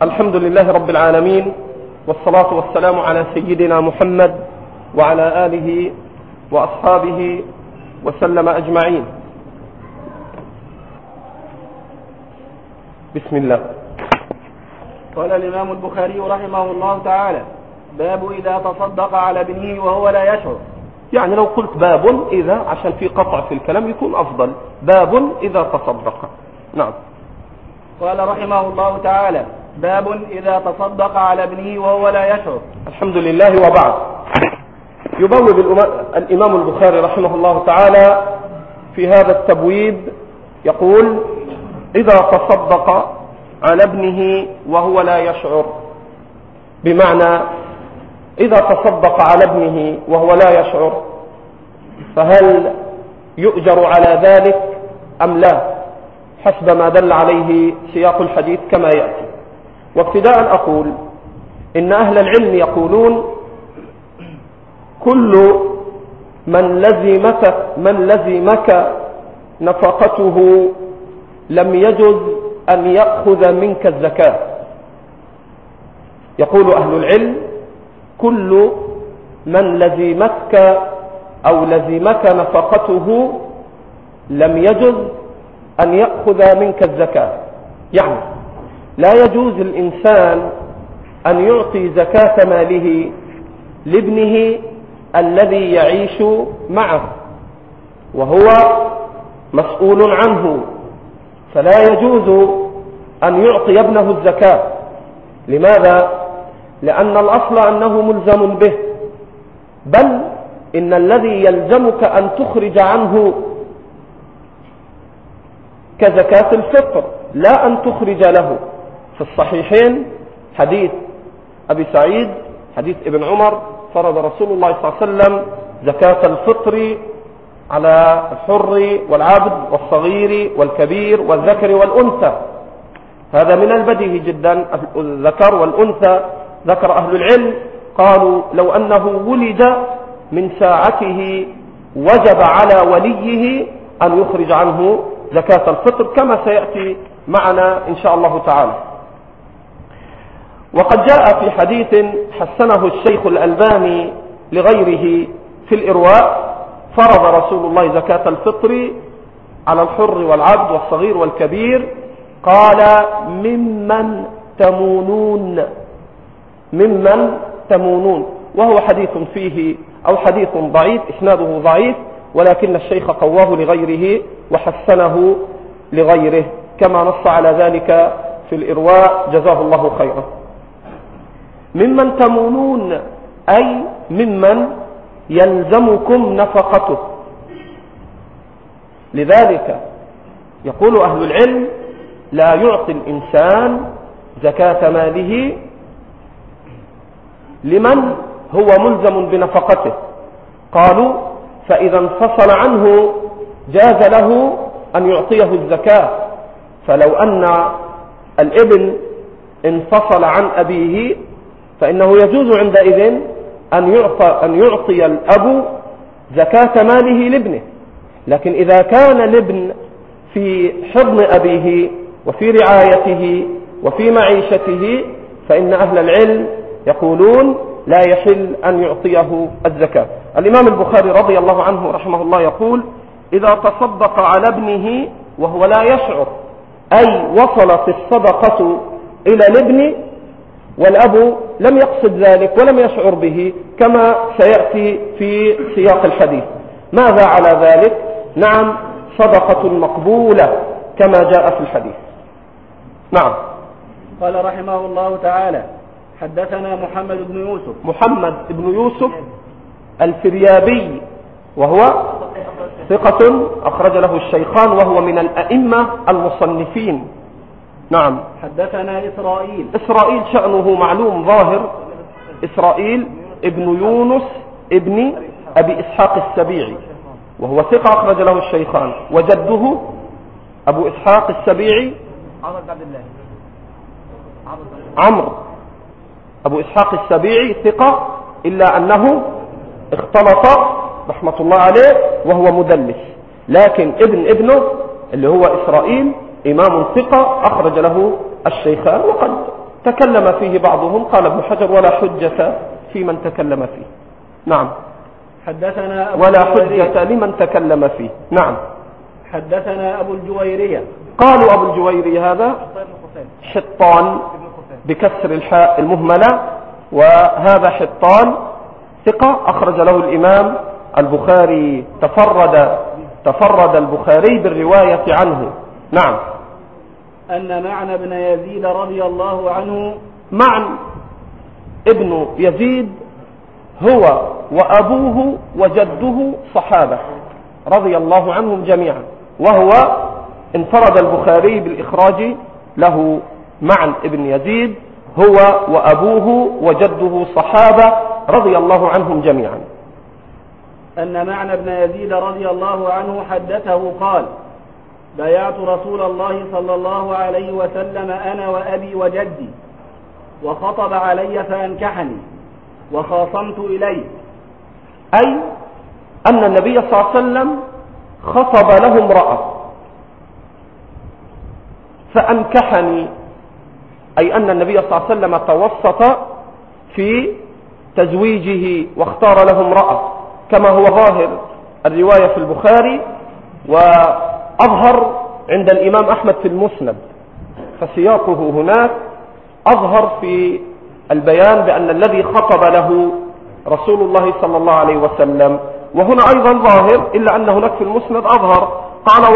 الحمد لله رب العالمين، والصلاة والسلام على سيدنا محمد وعلى آله وأصحابه وسلم أجمعين. بسم الله. قال الإمام البخاري رحمه الله تعالى: باب إذا تصدق على ابنه وهو لا يشعر. يعني لو قلت باب إذا عشان في قطع في الكلام يكون أفضل. باب إذا تصدق. نعم. قال رحمه الله تعالى: باب إذا تصدق على ابنه وهو لا يشعر. الحمد لله. وبعد، يبوب الإمام البخاري رحمه الله تعالى في هذا التبويب يقول: إذا تصدق على ابنه وهو لا يشعر. بمعنى إذا تصدق على ابنه وهو لا يشعر فهل يؤجر على ذلك أم لا، حسب ما دل عليه سياق الحديث كما يأتي. وابتداء أقول إن أهل العلم يقولون: كل من لزمك نفقته لم يجز أن يأخذ منك الزكاة. يقول أهل العلم: كل من لزمك نفقته لم يجز أن يأخذ منك الزكاة. يعني لا يجوز الإنسان أن يعطي زكاة ماله لابنه الذي يعيش معه وهو مسؤول عنه، فلا يجوز أن يعطي ابنه الزكاة. لماذا؟ لأن الأصل أنه ملزم به، بل إن الذي يلزمك أن تخرج عنه كزكاة الفطر، لا أن تخرج له. في الصحيحين حديث أبي سعيد، حديث ابن عمر: فرض رسول الله صلى الله عليه وسلم زكاة الفطر على الحر والعبد والصغير والكبير والذكر والأنثى. هذا من البديهي جدا، الذكر والأنثى. ذكر أهل العلم قالوا: لو أنه ولد من ساعته وجب على وليه أن يخرج عنه زكاة الفطر، كما سيأتي معنا إن شاء الله تعالى. وقد جاء في حديث حسنه الشيخ الألباني لغيره في الإرواء: فرض رسول الله زكاة الفطر على الحر والعبد والصغير والكبير، قال: ممن تمونون. وهو حديث فيه أو حديث ضعيف، إسناده ضعيف، ولكن الشيخ قواه لغيره وحسنه لغيره، كما نص على ذلك في الإرواء جزاه الله خيرا. ممن تمونون أي ممن يلزمكم نفقته. لذلك يقول أهل العلم: لا يعطي الإنسان زكاة ماله لمن هو ملزم بنفقته. قالوا: فإذا انفصل عنه جاز له أن يعطيه الزكاة. فلو أن الابن انفصل عن أبيه فإنه يجوز عندئذ أن يعطي الأب زكاة ماله لابنه. لكن إذا كان الابن في حضن أبيه وفي رعايته وفي معيشته فإن أهل العلم يقولون: لا يحل أن يعطيه الزكاة. الإمام البخاري رضي الله عنه رحمه الله يقول: إذا تصدق على ابنه وهو لا يشعر، أي وصلت الصدقة إلى الابن والأب لم يقصد ذلك ولم يشعر به، كما سيأتي في سياق الحديث. ماذا على ذلك؟ نعم، صدقة مقبولة كما جاء في الحديث. نعم. قال رحمه الله تعالى: حدثنا محمد بن يوسف الفريابي، وهو ثقة أخرج له الشيخان، وهو من الأئمة المصنفين. نعم. حدثنا إسرائيل شأنه معلوم ظاهر، إسرائيل ابن يونس ابن أبي إسحاق السبيعي، وهو ثقة أخرج له الشيخان. وجده أبو إسحاق السبيعي عمرو أبو إسحاق السبيعي ثقة، إلا أنه اختلط رحمة الله عليه وهو مدلس. لكن ابنه اللي هو إسرائيل إمام ثقة أخرج له الشيخان، وقد تكلم فيه بعضهم، قال ابن حجر: ولا حجة في من تكلم فيه. نعم. حدثنا أبو ولا حجة لمن تكلم فيه. نعم. حدثنا أبو الجويرية. قالوا أبو الجويري هذا حطان بكسر الحاء المهملة، وهذا حطان ثقة أخرج له الإمام البخاري، تفرد البخاري بالرواية عنه. نعم. أن معن بن يزيد رضي الله عنه. معن ابن يزيد هو وأبوه وجده صحابة رضي الله عنهم جميعا، وهو انفرد البخاري بالإخراج له. معن ابن يزيد هو وأبوه وجده صحابة رضي الله عنهم جميعا. أن معن بن يزيد رضي الله عنه حدثه قال: بايعت رسول الله صلى الله عليه وسلم أنا وأبي وجدي، وخطب علي فأنكحني وخاصمت إليه. أي أن النبي صلى الله عليه وسلم خطب له امرأة فأنكحني، أي أن النبي صلى الله عليه وسلم توسط في تزويجه واختار له امرأة، كما هو ظاهر الرواية في البخاري وأظهر عند الإمام أحمد في المسند، فسياقه هناك أظهر في البيان بأن الذي خطب له رسول الله صلى الله عليه وسلم، وهنا أيضا ظاهر، إلا أن هناك في المسند أظهر قال: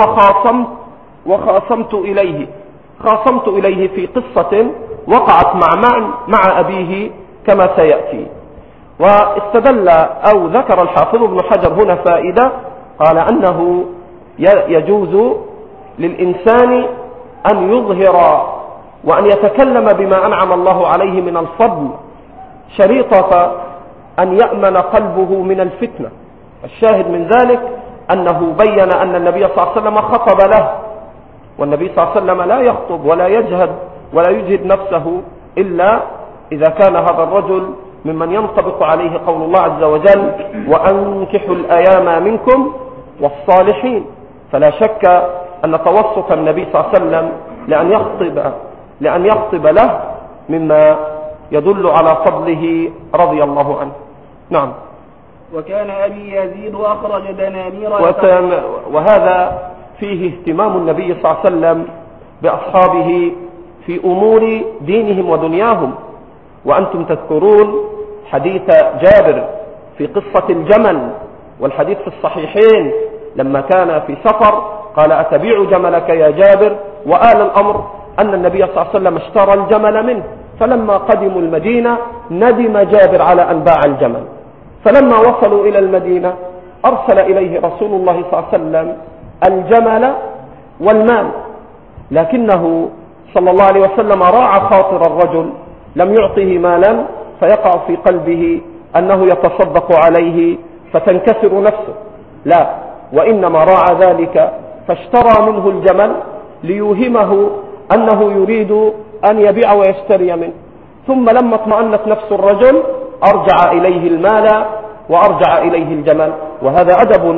خاصمت إليه في قصة وقعت مع أبيه كما سيأتي. واستدل أو ذكر الحافظ ابن حجر هنا فائدة، قال أنه يجوز للإنسان أن يظهر وأن يتكلم بما أنعم الله عليه من الفضل، شريطة أن يأمن قلبه من الفتنة. الشاهد من ذلك أنه بين أن النبي صلى الله عليه وسلم خطب له، والنبي صلى الله عليه وسلم لا يخطب ولا يجهد نفسه إلا إذا كان هذا الرجل ممن ينطبق عليه قول الله عز وجل: وأنكحوا الأيام منكم والصالحين. فلا شك أن توسط النبي صلى الله عليه وسلم لأن يخطب له مما يدل على فضله رضي الله عنه. نعم. وكان أبي يزيد أخرج دنانير. وهذا فيه اهتمام النبي صلى الله عليه وسلم بأصحابه في أمور دينهم ودنياهم. وأنتم تذكرون حديث جابر في قصة الجمل، والحديث في الصحيحين لما كان في سفر قال: أتبيع جملك يا جابر؟ وآل الأمر أن النبي صلى الله عليه وسلم اشترى الجمل منه، فلما قدموا المدينة ندم جابر على أن باع الجمل، فلما وصلوا إلى المدينة أرسل إليه رسول الله صلى الله عليه وسلم الجمل والمال، لكنه صلى الله عليه وسلم راعى خاطر الرجل، لم يعطه مالا فيقع في قلبه أنه يتصدق عليه فتنكسر نفسه، لا، وإنما راعى ذلك فاشترى منه الجمل ليوهمه أنه يريد أن يبيع ويشتري منه. ثم لما اطمأنت نفس الرجل أرجع إليه المال وأرجع إليه الجمل. وهذا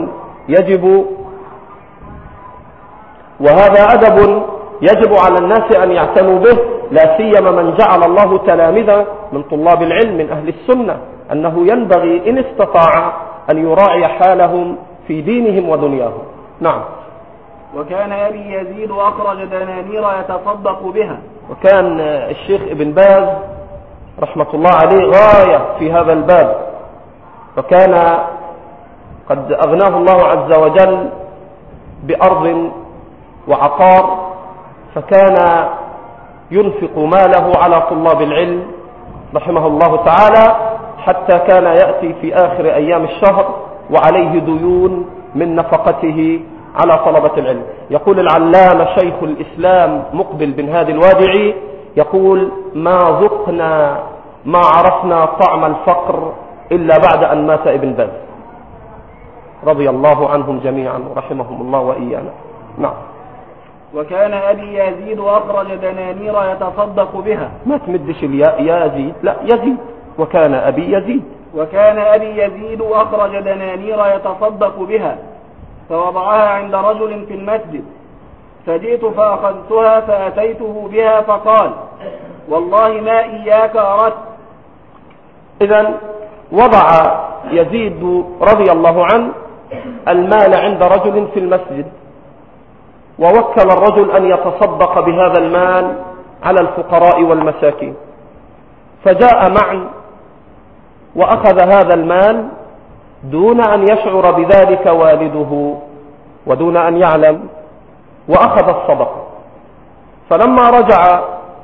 أدب يجب على الناس أن يعتنوا به، لا سيما من جعل الله تلامذة من طلاب العلم من أهل السنة، أنه ينبغي إن استطاع أن يراعي حالهم في دينهم ودنياهم. نعم. وكان أبي يزيد أخرج دنانير يتصدق بها. وكان الشيخ ابن باز رحمة الله عليه غاية في هذا الباب، وكان قد أغناه الله عز وجل بأرض وعقار، فكان ينفق ماله على طلاب العلم رحمه الله تعالى، حتى كان يأتي في آخر أيام الشهر وعليه ديون من نفقته على طلبة العلم. يقول العلامة شيخ الإسلام مقبل بن هادي الوادعي، يقول: ما ذقنا ما عرفنا طعم الفقر إلا بعد أن مات ابن باز رضي الله عنهم جميعا ورحمهم الله وإيانا. نعم. وكان أبي يزيد أخرج دنانير يتصدق بها. ما تمدش الياء يزيد، لا يزيد. وكان أبي يزيد أخرج دنانير يتصدق بها، فوضعها عند رجل في المسجد، فجئت فأخذتها فأتيته بها فقال: والله ما إياك أردت. إذن وضع يزيد رضي الله عنه المال عند رجل في المسجد، ووكل الرجل أن يتصدق بهذا المال على الفقراء والمساكين، فجاء معا وأخذ هذا المال دون أن يشعر بذلك والده ودون أن يعلم، وأخذ الصدقة. فلما رجع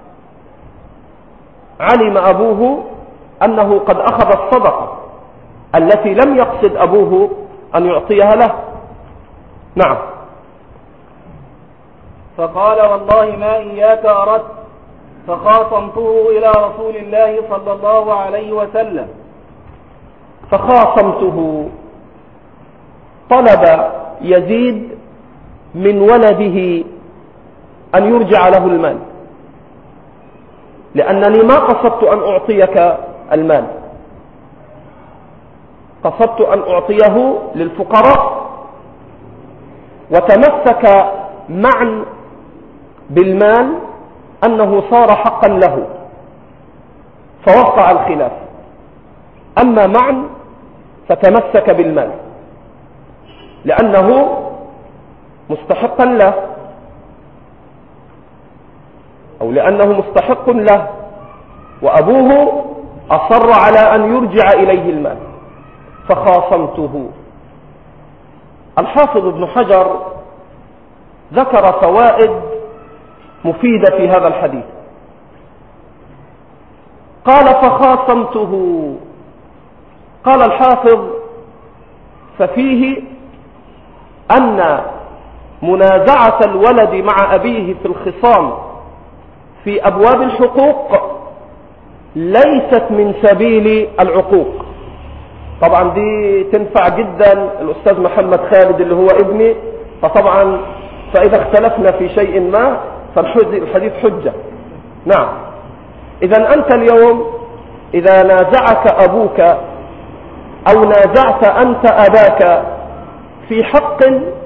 علم أبوه أنه قد أخذ الصدقة التي لم يقصد أبوه أن يعطيها له. نعم. فقال والله ما إياك أردت، فخاصمته إلى رسول الله صلى الله عليه وسلم. فخاصمته، طلب يزيد من ولده أن يرجع له المال، لأنني ما قصدت أن أعطيك المال، قصدت أن أعطيه للفقراء. وتمسك معا بالمال أنه صار حقا له، فوقع الخلاف. أما معا فتمسك بالمال لأنه مستحقا له، أو لأنه مستحق له، وأبوه أصر على أن يرجع إليه المال، فخاصمته. الحافظ ابن حجر ذكر فوائد مفيدة في هذا الحديث. قال فخاصمته، قال الحافظ ففيه أن منازعة الولد مع أبيه في الخصام في أبواب الحقوق ليست من سبيل العقوق. طبعا دي تنفع جدا الأستاذ محمد خالد اللي هو ابني، فطبعا فإذا اختلفنا في شيء ما فالحديث حجة. نعم. إذا أنت اليوم إذا نازعك أبوك أو نازعت أنت أباك في حق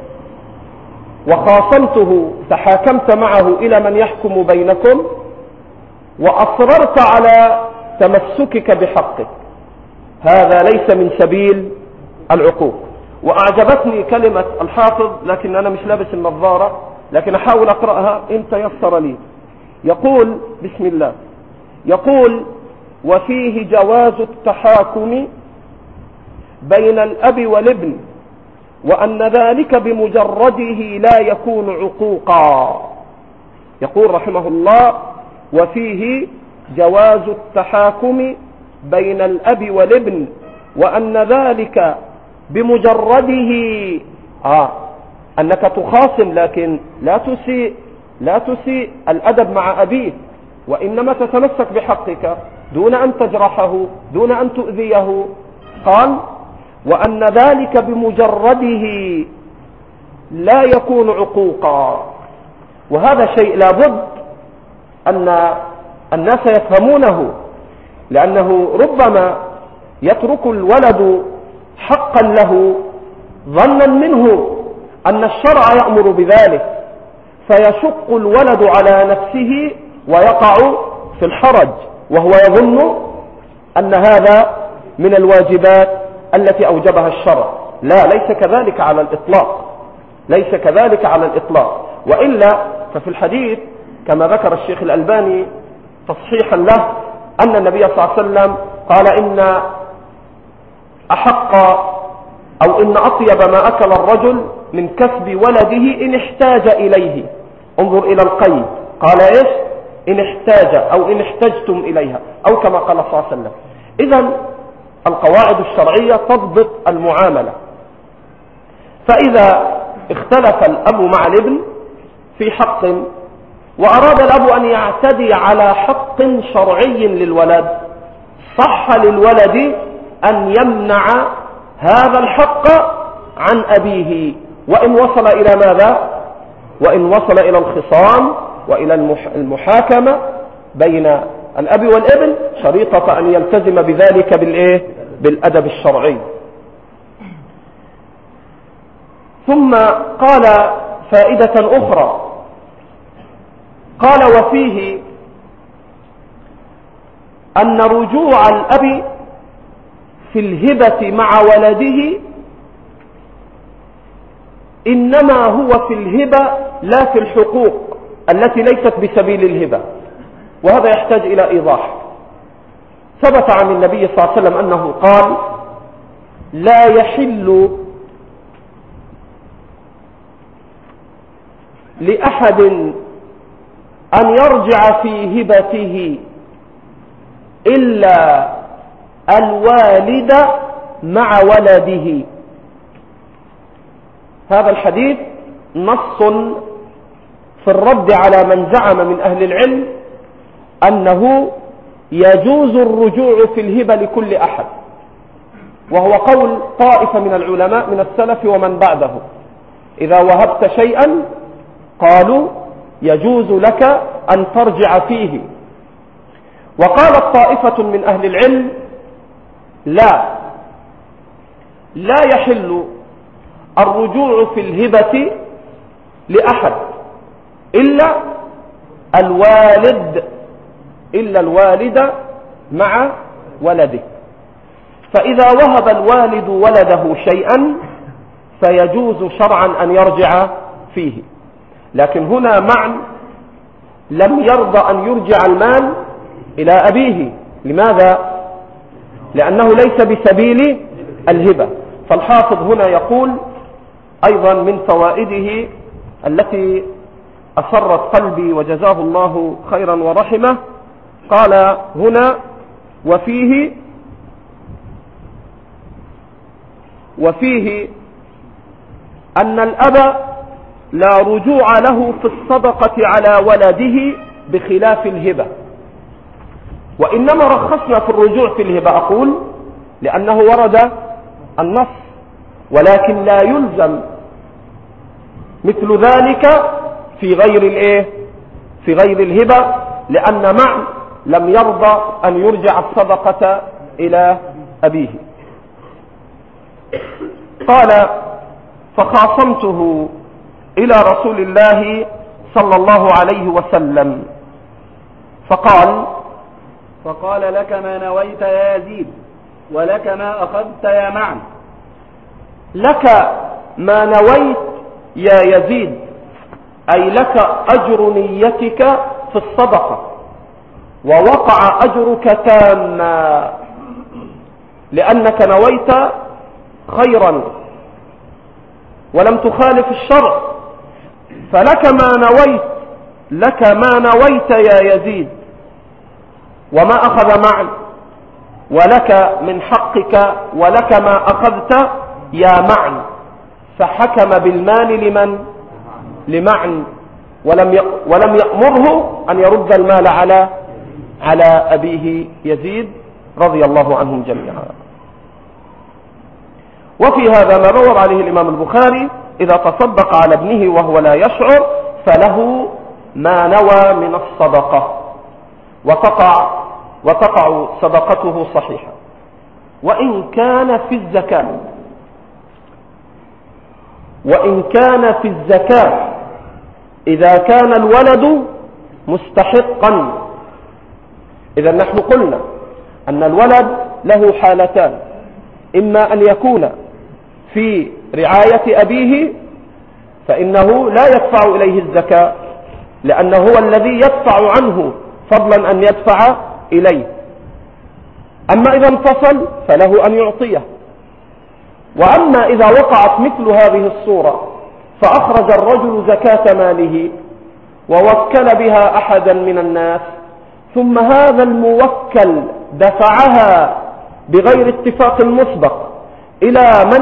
وخاصمته، تحاكمت معه إلى من يحكم بينكم وأصررت على تمسكك بحقك، هذا ليس من سبيل العقوق. وأعجبتني كلمة الحافظ، لكن أنا مش لابس النظارة، لكن أحاول أقرأها إن تيسر لي. يقول بسم الله، يقول وفيه جواز التحاكم بين الأب والابن، وأن ذلك بمجرده لا يكون عقوقا. يقول رحمه الله وفيه جواز التحاكم بين الأب والابن، وأن ذلك بمجرده أنك تخاصم، لكن لا تسيء الأدب مع أبيك، وإنما تتمسك بحقك دون أن تجرحه، دون أن تؤذيه. قال وأن ذلك بمجرده لا يكون عقوقا. وهذا شيء لابد أن الناس يفهمونه، لأنه ربما يترك الولد حقا له ظنا منه أن الشرع يأمر بذلك، فيشق الولد على نفسه ويقع في الحرج، وهو يظن أن هذا من الواجبات التي أوجبها الشرع. لا، ليس كذلك على الإطلاق، ليس كذلك على الإطلاق. وإلا ففي الحديث كما ذكر الشيخ الألباني تصحيحا له أن النبي صلى الله عليه وسلم قال إن أحق أو إن أطيب ما أكل الرجل من كسب ولده إن احتاج إليه. انظر إلى القيد، قال إيش؟ إن احتاج أو إن احتجتم إليها، أو كما قال صلى الله عليه وسلم. إذن القواعد الشرعية تضبط المعاملة. فإذا اختلف الأب مع الابن في حق، وأراد الأب أن يعتدي على حق شرعي للولد، صح للولد أن يمنع هذا الحق عن أبيه، وإن وصل إلى ماذا؟ وإن وصل إلى الخصام وإلى المحاكمة بين الأب والابن، شريطة أن يلتزم بذلك بالأدب الشرعي. ثم قال فائدة أخرى، قال وفيه أن رجوع الأب في الهبة مع ولده إنما هو في الهبة لا في الحقوق التي ليست بسبيل الهبة، وهذا يحتاج إلى إيضاح. ثبت عن النبي صلى الله عليه وسلم أنه قال: لا يحل لأحد أن يرجع في هبته إلا الوالد مع ولده. هذا الحديث نص في الرد على من زعم من أهل العلم أنه يجوز الرجوع في الهبة لكل أحد، وهو قول طائفة من العلماء من السلف ومن بعده. إذا وهبت شيئا قالوا يجوز لك أن ترجع فيه. وقالت طائفة من أهل العلم: لا يحل الرجوع في الهبة لأحد إلا الوالد مع ولده. فإذا وهب الوالد ولده شيئا فيجوز شرعا أن يرجع فيه. لكن هنا معنى لم يرضى أن يرجع المال إلى أبيه. لماذا؟ لأنه ليس بسبيل الهبة. فالحافظ هنا يقول أيضا من فوائده التي أسرت قلبي وجزاه الله خيرا ورحمه، قال هنا: وفيه أن الأب لا رجوع له في الصدقة على ولده بخلاف الهبة، وإنما رخصنا في الرجوع في الهبة أقول لأنه ورد النص، ولكن لا يلزم مثل ذلك في غير الهبة، لأن معن لم يرضى أن يرجع الصدقة إلى أبيه. قال: فخاصمته إلى رسول الله صلى الله عليه وسلم فقال: لك ما نويت يا يزيد، ولك ما أخذت يا معن. لك ما نويت يا يزيد أي لك أجر نيتك في الصدقة، ووقع أجرك تاما لأنك نويت خيرا ولم تخالف الشرع. فلك ما نويت يا يزيد، وما أخذ معن، ولك من حقك ولك ما أخذت يا معن. فحكم بالمال لمعن ولم يأمره أن يرد المال على أبيه يزيد رضي الله عنهم جميعا. وفي هذا ما روى عليه الإمام البخاري: إذا تصدق على ابنه وهو لا يشعر فله ما نوى من الصدقة، وتقع صدقته صحيحة. وإن كان في الزكاة إذا كان الولد مستحقا. إذا نحن قلنا أن الولد له حالتان: إما أن يكون في رعاية أبيه فإنه لا يدفع إليه الزكاة، لأنه هو الذي يدفع عنه فضلا أن يدفع إليه. أما إذا انفصل فله أن يعطيه. وأما إذا وقعت مثل هذه الصورة فأخرج الرجل زكاة ماله ووكل بها أحدا من الناس، ثم هذا الموكل دفعها بغير اتفاق مسبق إلى من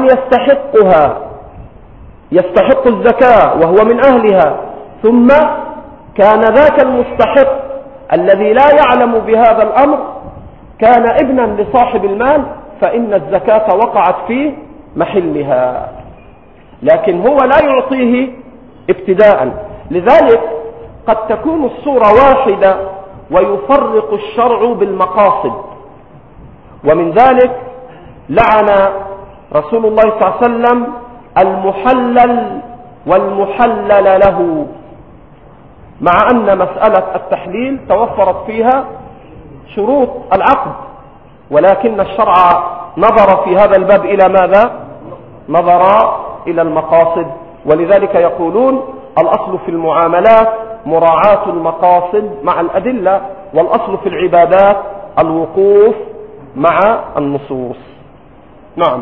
يستحق الزكاة وهو من أهلها، ثم كان ذاك المستحق الذي لا يعلم بهذا الأمر كان ابنا لصاحب المال، فإن الزكاة وقعت في محلها، لكن هو لا يعطيه ابتداء. لذلك قد تكون الصورة واحدة ويفرق الشرع بالمقاصد. ومن ذلك لعن رسول الله صلى الله عليه وسلم المحلل والمحلل له، مع أن مسألة التحليل توفرت فيها شروط العقد، ولكن الشرع نظر في هذا الباب إلى ماذا؟ نظر إلى المقاصد، ولذلك يقولون الأصل في المعاملات مراعاة المقاصد مع الأدلة، والأصل في العبادات الوقوف مع النصوص. نعم.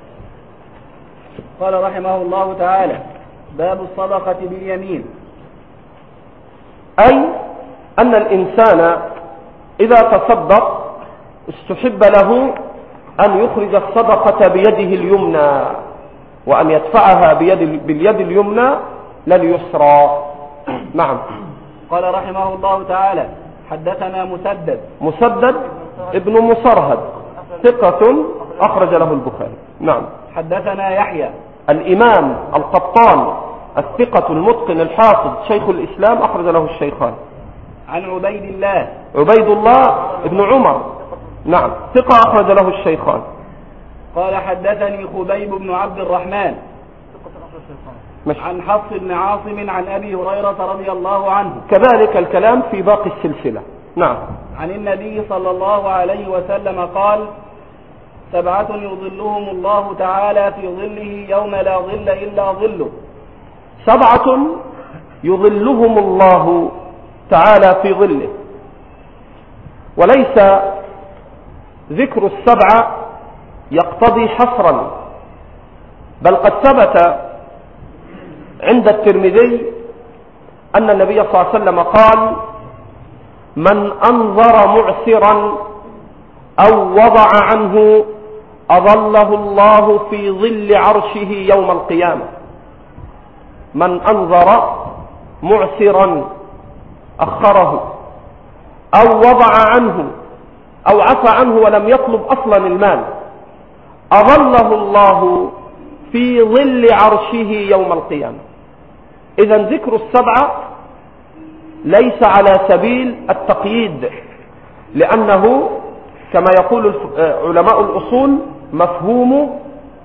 قال رحمه الله تعالى: باب الصدقة باليمين. أي أن الإنسان إذا تصدق استحب له أن يخرج الصدقة بيده اليمنى، وأن يدفعها باليد اليمنى لا اليسرى. نعم. قال رحمه الله تعالى: حدثنا مسدد ابن مصرهد ثقة أخرج له البخاري. نعم. حدثنا يحيى الإمام القطان الثقة المتقن الحافظ شيخ الإسلام أخرج له الشيخان. عن عبيد الله ابن عمر، نعم، ثقة أخرج له الشيخان. قال حدثني خبيب بن عبد الرحمن عن حفص بن عاصم عن أبي هريرة رضي الله عنه، كذلك الكلام في باقي السلسلة. نعم. عن النبي صلى الله عليه وسلم قال: 7 يظلهم الله تعالى في ظله يوم لا ظل إلا ظله. 7 يظلهم الله تعالى في ظله، وليس ذكر 7 يقتضي حصرا، بل قد ثبت عند الترمذي أن النبي صلى الله عليه وسلم قال: من أنظر معسرا أو وضع عنه أظله الله في ظل عرشه يوم القيامة. من أنظر معسرا أخره أو وضع عنه أو عفى عنه ولم يطلب أصلا المال، أظله الله في ظل عرشه يوم القيامة. إذن ذكر 7 ليس على سبيل التقييد، لأنه كما يقول علماء الأصول مفهوم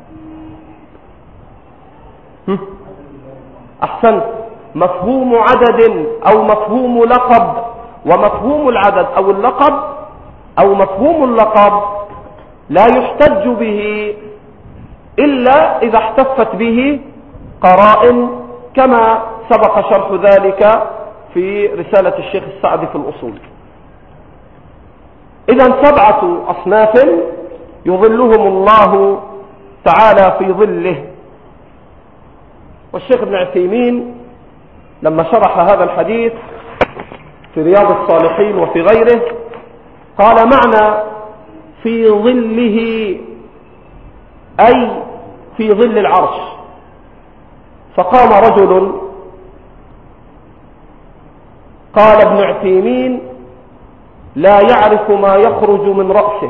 مفهوم عدد أو مفهوم لقب، ومفهوم العدد أو اللقب أو مفهوم اللقب لا يحتج به إلا إذا احتفت به قرائن، كما سبق شرح ذلك في رسالة الشيخ السعدي في الأصول. إذن 7 أصناف يظلهم الله تعالى في ظله. والشيخ ابن عثيمين لما شرح هذا الحديث في رياض الصالحين وفي غيره قال: معنى في ظله أي في ظل العرش. فقام رجل قال ابن عثيمين: لا يعرف ما يخرج من رأسه،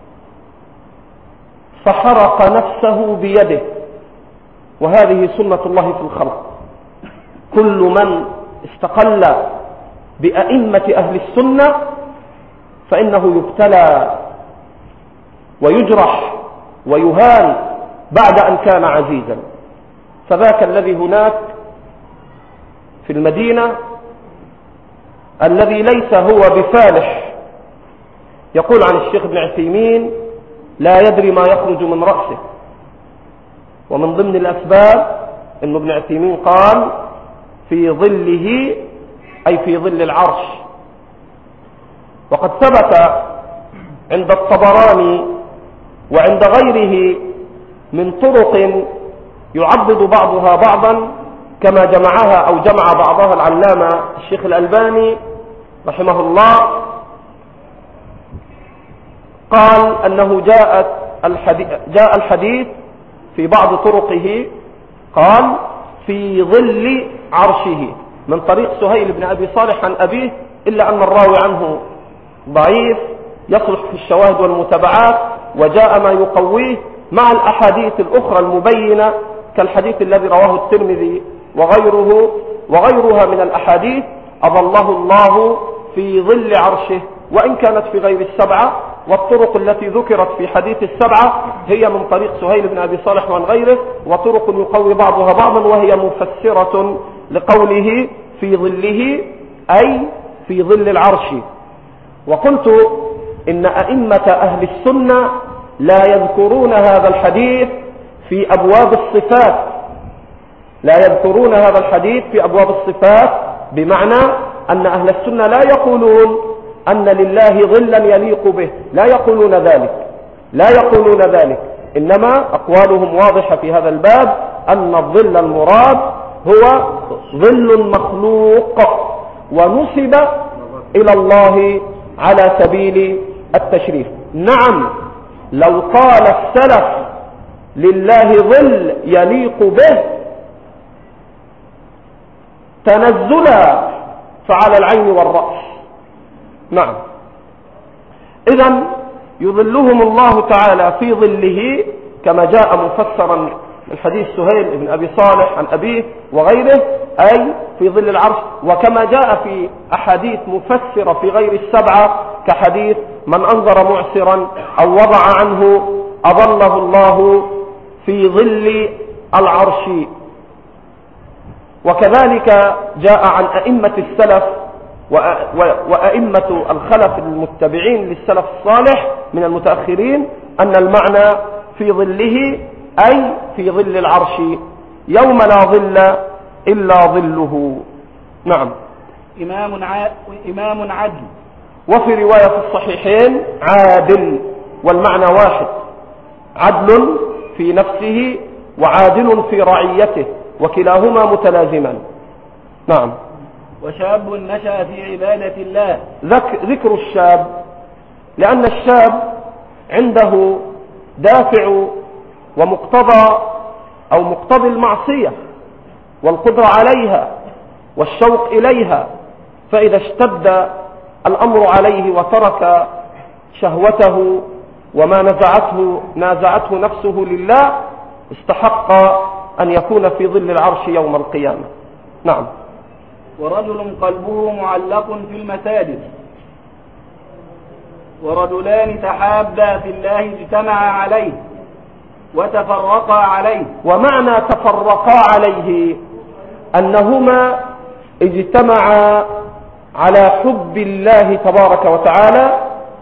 فحرق نفسه بيده. وهذه سنة الله في الخلق، كل من استقل بأئمة أهل السنة فإنه يبتلى ويجرح ويهان بعد أن كان عزيزا. فذاك الذي هناك في المدينة الذي ليس هو بفالح، يقول عن الشيخ ابن عثيمين: لا يدري ما يخرج من رأسه. ومن ضمن الأسباب أن ابن عثيمين قال: في ظله أي في ظل العرش. وقد ثبت عند الطبراني وعند غيره من طرق يعضد بعضها بعضا، كما جمعها أو جمع بعضها العلامة الشيخ الألباني رحمه الله، قال أنه جاء الحديث في بعض طرقه قال: في ظل عرشه، من طريق سهيل بن أبي صالح عن أبيه، إلا أن الراوي عنه ضعيف يصلح في الشواهد والمتابعات، وجاء ما يقويه مع الأحاديث الأخرى المبينة كالحديث الذي رواه الترمذي وغيرها من الأحاديث: أظله الله في ظل عرشه، وإن كانت في غير 7. والطرق التي ذكرت في حديث 7 هي من طريق سهيل بن أبي صالح وعن غيره، وطرق يقوي بعضها بعضا، وهي مفسرة لقوله في ظله أي في ظل العرش. وقلت إن أئمة أهل السنة لا يذكرون هذا الحديث في أبواب الصفات، لا يذكرون هذا الحديث في أبواب الصفات، بمعنى أن أهل السنة لا يقولون أن لله ظلا يليق به، لا يقولون ذلك، لا يقولون ذلك، إنما أقوالهم واضحة في هذا الباب أن الظل المراد هو ظل مخلوق ونسب إلى الله على سبيل التشريف. نعم، لو قال السلف لله ظل يليق به تنزلا فعلى العين والرأس. نعم، إذن يظلهم الله تعالى في ظله كما جاء مفسرا من حديث سهيل بن أبي صالح عن أبيه وغيره، أي في ظل العرش، وكما جاء في أحاديث مفسرة في غير السبعة كحديث من أنظر معسرا أو وضع عنه أظله الله في ظل العرش. وكذلك جاء عن أئمة السلف وأئمة الخلف المتبعين للسلف الصالح من المتأخرين أن المعنى في ظله أي في ظل العرش يوم لا ظل إلا ظله. نعم. إمام عدل. وفي رواية في الصحيحين عادل، والمعنى واحد، عدل في نفسه وعادل في رعيته، وكلاهما متلازمان. نعم. وشاب نشأ في عبادة الله. ذكر الشاب لأن الشاب عنده دافع ومقتضى أو مقتضي المعصية والقدرة عليها والشوق إليها، فإذا اشتد الأمر عليه وترك شهوته وما نازعته نفسه لله استحق أن يكون في ظل العرش يوم القيامة. نعم. ورجل قلبه معلق في المساجد. ورجلان تحابا في الله اجتمعا عليه وتفرقا عليه. ومعنى تفرقا عليه أنهما اجتمعا على حب الله تبارك وتعالى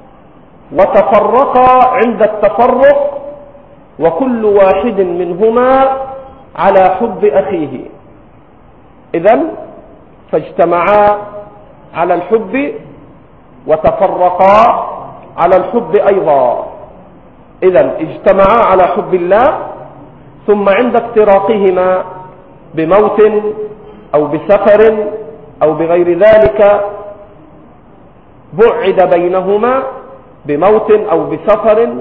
وتفرقا عند التفرق، وكل واحد منهما على حب أخيه. إذن فاجتمعا على الحب وتفرقا على الحب أيضا. إذن اجتمعا على حب الله، ثم عند افتراقهما بموت أو بسفر أو بغير ذلك بعد بينهما بموت أو بسفر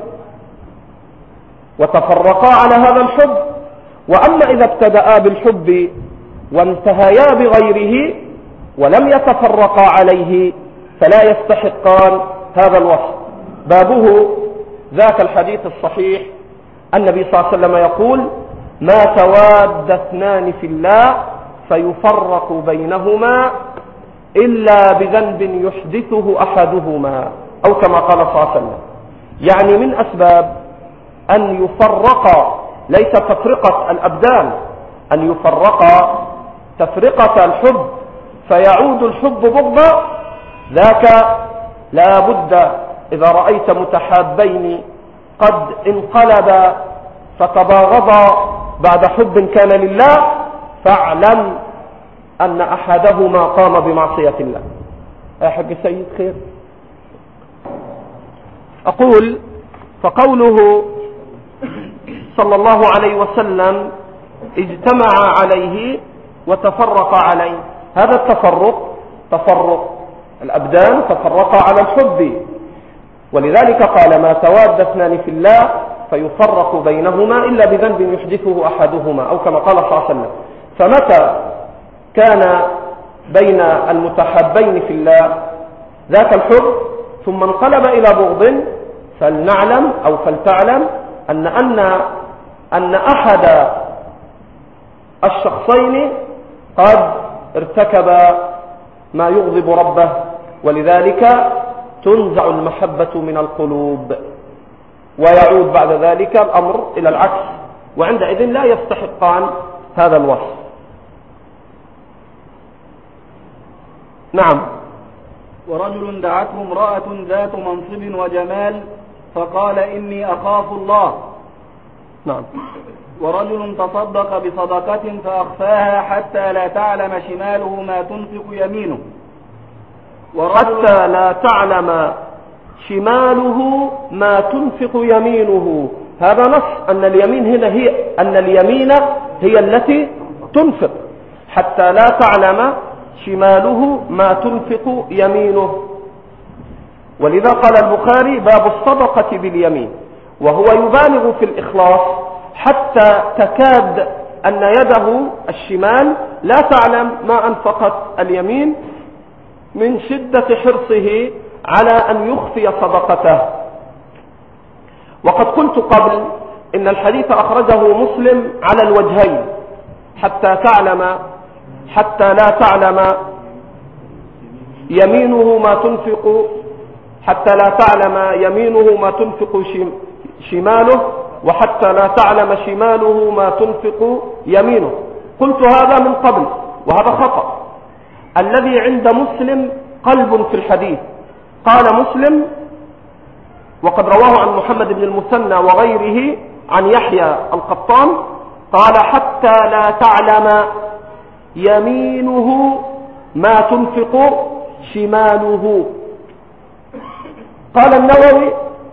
وتفرقا على هذا الحب. وأما إذا ابتدأا بالحب وانتهيا بغيره ولم يتفرقا عليه فلا يستحقان هذا الوصف. بابه ذاك الحديث الصحيح النبي صلى الله عليه وسلم يقول: ما تواد اثنان في الله فيفرق بينهما إلا بذنب يحدثه أحدهما، أو كما قال صلى الله عليه وسلم. يعني من أسباب أن يفرق، ليس تفرقة الأبدان، أن يفرق تفرقة الحب فيعود الحب بغضا، ذاك لا بد إذا رأيت متحابين قد انقلبا فتباغضا بعد حب كان لله فاعلم أن أحدهما قام بمعصية الله. يا حق السيد خير. أقول: فقوله صلى الله عليه وسلم اجتمع عليه وتفرق عليه، هذا التفرق تفرق الأبدان، تفرق على الحب، ولذلك قال: ما تواد اثنان في الله فيفرق بينهما إلا بذنب يحدثه أحدهما، أو كما قال صلى الله عليه وسلم. فمتى كان بين المتحابين في الله ذاك الحب ثم انقلب إلى بغض، فلنعلم أو فلتعلم أن أحد الشخصين قد ارتكب ما يغضب ربه، ولذلك تنزع المحبة من القلوب ويعود بعد ذلك الأمر إلى العكس، وعندئذ لا يستحقان هذا الوصف. نعم. ورجل دعته امرأة ذات منصب وجمال فقال إني أخاف الله. نعم. ورجل تصدق بصدقة فأخفاها حتى لا تعلم شماله ما تنفق يمينه. حتى لا تعلم شماله ما تنفق يمينه. هذا نص أن اليمين هي التي تنفق، حتى لا تعلم شماله ما تنفق يمينه. ولذا قال البخاري باب الصدقة باليمين، وهو يبالغ في الإخلاص حتى تكاد أن يده الشمال لا تعلم ما أنفقت اليمين من شدة حرصه على أن يخفي صدقته. وقد قلت قبل إن الحديث أخرجه مسلم على الوجهين، حتى لا تعلم يمينه ما تنفق، حتى لا تعلم يمينه ما تنفق شماله، وحتى لا تعلم شماله ما تنفق يمينه. قلت هذا من قبل وهذا خطأ. الذي عند مسلم قلب في الحديث. قال مسلم وقد رواه عن محمد بن المثنى وغيره عن يحيى القطان قال حتى لا تعلم يمينه ما تنفق شماله. قال النووي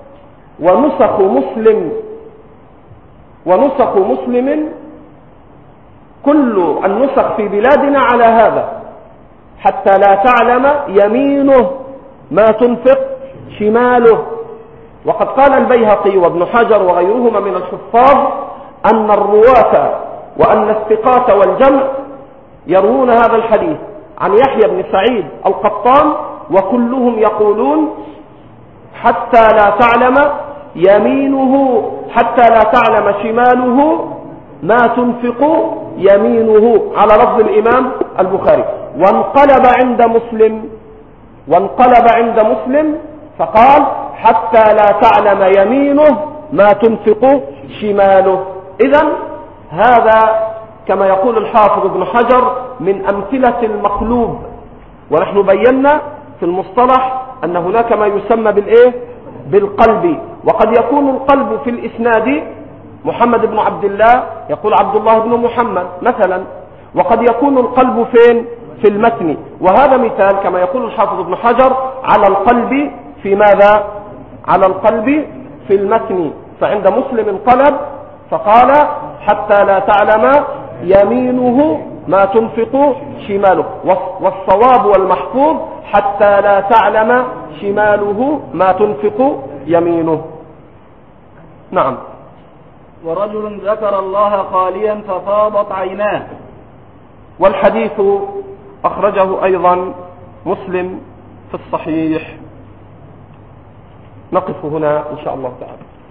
ونسخ مسلم كل النسخ في بلادنا على هذا، حتى لا تعلم يمينه ما تنفق شماله. وقد قال البيهقي وابن حجر وغيرهما من الحفاظ أن الرواة وأن الثقات والجمع يروون هذا الحديث عن يحيى بن سعيد القطان، وكلهم يقولون حتى لا تعلم يمينه، حتى لا تعلم شماله ما تنفق يمينه، على لفظ الإمام البخاري. وانقلب عند مسلم فقال حتى لا تعلم يمينه ما تنفق شماله. إذن هذا كما يقول الحافظ ابن حجر من أمثلة المقلوب. ونحن بينا في المصطلح أن هناك ما يسمى بالقلب، وقد يكون القلب في الإسناد محمد بن عبد الله يقول عبد الله بن محمد مثلا، وقد يكون القلب فين؟ في المتن. وهذا مثال كما يقول الحافظ ابن حجر على القلب في ماذا؟ على القلب في المتن. فعند مسلم انقلب فقال حتى لا تعلم يمينه ما تنفق شماله، والصواب والمحفوظ حتى لا تعلم شماله ما تنفق يمينه. نعم. ورجل ذكر الله خاليا ففاضت عيناه. والحديث أخرجه أيضا مسلم في الصحيح. نقف هنا إن شاء الله تعالى.